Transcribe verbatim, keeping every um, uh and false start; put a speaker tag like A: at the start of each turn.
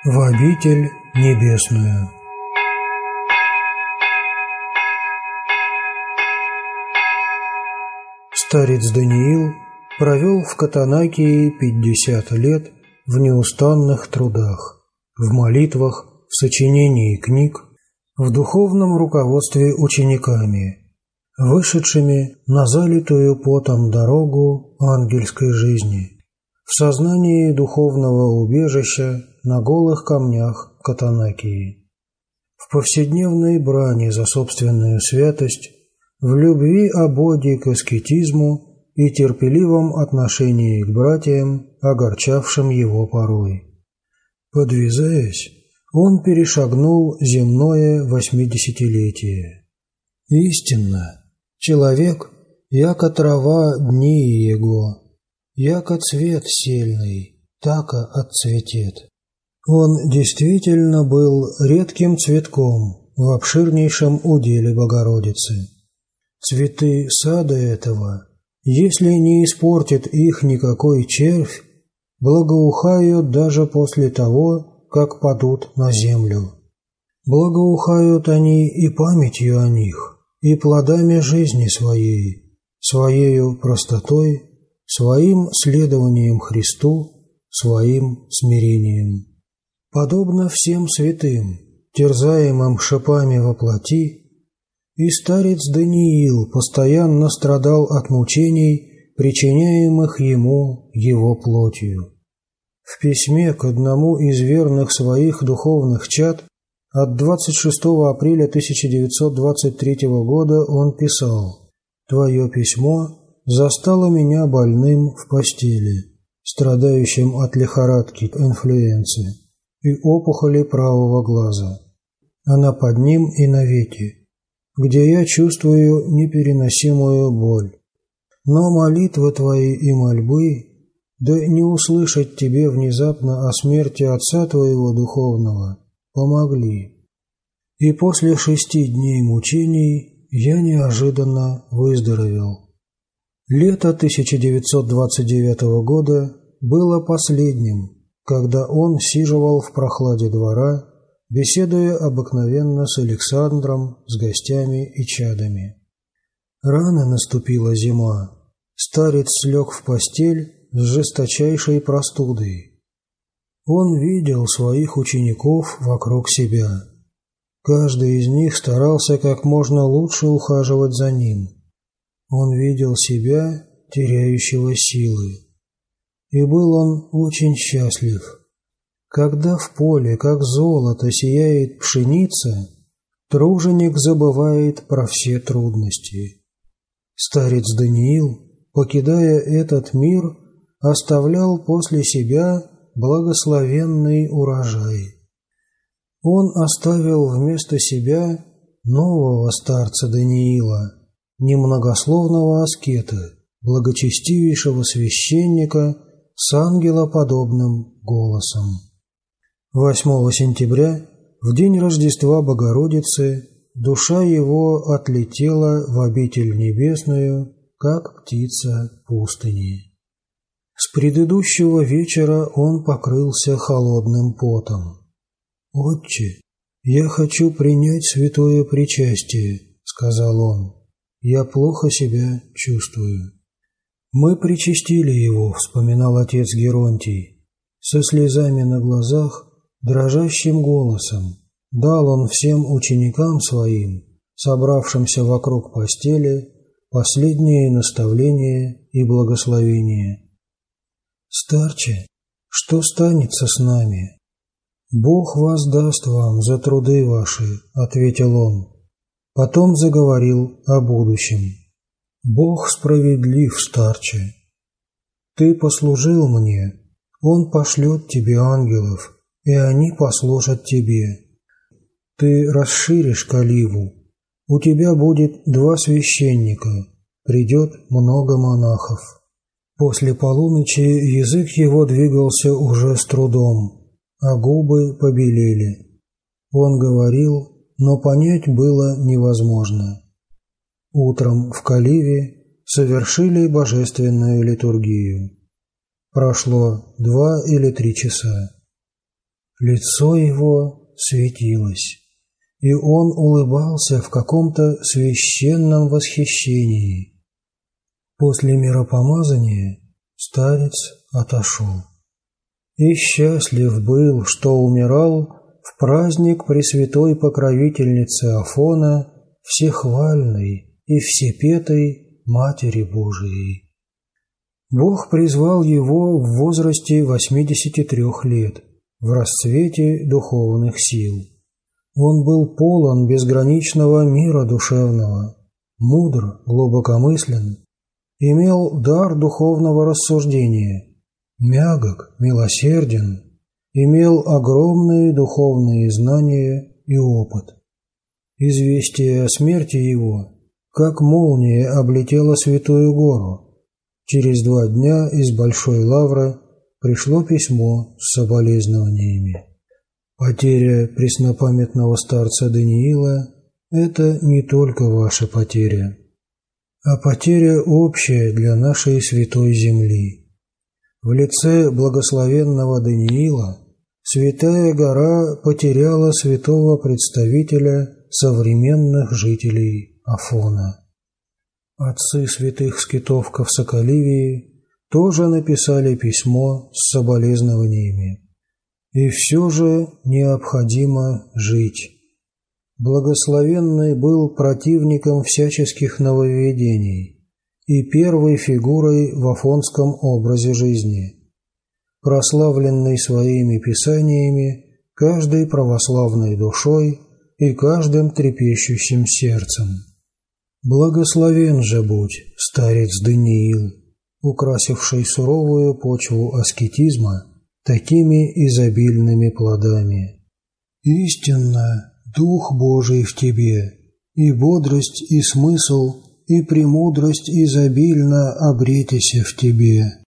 A: в обитель небесную. Старец Даниил провел в Котонакии пятьдесят лет в неустанных трудах, в молитвах, в сочинении книг, в духовном руководстве учениками, вышедшими на залитую потом дорогу ангельской жизни, в сознании духовного убежища на голых камнях Котонакии, в повседневной брани за собственную святость, в любви ободи к аскетизму и терпеливом отношении к братьям, огорчавшим его порой. Подвязаясь, он перешагнул земное восьмидесятилетие. Истинно, человек, яко трава дни его, яко цвет сельный, тако отцветет. Он действительно был редким цветком в обширнейшем уделе Богородицы. Цветы сада этого, если не испортит их никакой червь, благоухают даже после того, как падут на землю. Благоухают они и памятью о них, и плодами жизни своей, своею простотой, своим следованием Христу, своим смирением. Подобно всем святым, терзаемым шипами во плоти, и старец Даниил постоянно страдал от мучений, причиняемых ему его плотью. В письме к одному из верных своих духовных чад от двадцать шестого апреля тысяча девятьсот двадцать третьего года он писал: «Твое письмо застало меня больным в постели, страдающим от лихорадки инфлюенции и опухоли правого глаза. Она под ним и навеки, где я чувствую непереносимую боль. Но молитвы твои и мольбы, да не услышать тебе внезапно о смерти отца твоего духовного, помогли. И после шести дней мучений я неожиданно выздоровел». Лето тысяча девятьсот двадцать девятого года было последним, когда он сиживал в прохладе двора, беседуя обыкновенно с Александром, с гостями и чадами. Рано наступила зима. Старец слег в постель с жесточайшей простудой. Он видел своих учеников вокруг себя. Каждый из них старался как можно лучше ухаживать за ним. Он видел себя, теряющего силы. И был он очень счастлив. Когда в поле, как золото, сияет пшеница, труженик забывает про все трудности. Старец Даниил, покидая этот мир, оставлял после себя благословенный урожай. Он оставил вместо себя нового старца Даниила, немногословного аскета, благочестивейшего священника с ангелоподобным голосом. восьмого сентября, в день Рождества Богородицы, душа его отлетела в обитель небесную, как птица пустыни. С предыдущего вечера он покрылся холодным потом. «Отче, я хочу принять святое причастие», — сказал он. «Я плохо себя чувствую». «Мы причастили его», — вспоминал отец Геронтий. Со слезами на глазах, дрожащим голосом дал он всем ученикам своим, собравшимся вокруг постели, последние наставления и благословения. «Старче, что станется с нами?» «Бог воздаст вам за труды ваши», — ответил он. Потом заговорил о будущем. «Бог справедлив, старче. Ты послужил мне, Он пошлет тебе ангелов, и они послужат тебе. Ты расширишь каливу, у тебя будет два священника, придет много монахов». После полуночи язык его двигался уже с трудом, а губы побелели. Он говорил, но понять было невозможно. Утром в Каливе совершили божественную литургию. Прошло два или три часа. лицо его светилось, и он улыбался в каком-то священном восхищении. После миропомазания старец отошел. И счастлив был, что умирал в праздник Пресвятой Покровительницы Афона, всехвальной и всепетой Матери Божией. Бог призвал его в возрасте восьмидесяти трёх лет, в расцвете духовных сил. Он был полон безграничного мира душевного, мудр, глубокомыслен, имел дар духовного рассуждения, мягок, милосерден, имел огромные духовные знания и опыт. Известие о смерти его, как молния, облетело Святую Гору. Через два дня из Большой Лавры пришло письмо с соболезнованиями. Потеря преснопамятного старца Даниила – это не только ваша потеря, а потеря общая для нашей святой земли. В лице благословенного Даниила Святая Гора потеряла святого представителя современных жителей Афона. Отцы святых скитов Ковсоколивии тоже написали письмо с соболезнованиями. И все же необходимо жить. Благословенный был противником всяческих нововведений и первой фигурой в афонском образе жизни, прославленный своими писаниями каждой православной душой и каждым трепещущим сердцем. Благословен же будь, старец Даниил, украсивший суровую почву аскетизма такими изобильными плодами. Истинно, Дух Божий в тебе, и бодрость, и смысл, и премудрость изобильно обретися в тебе.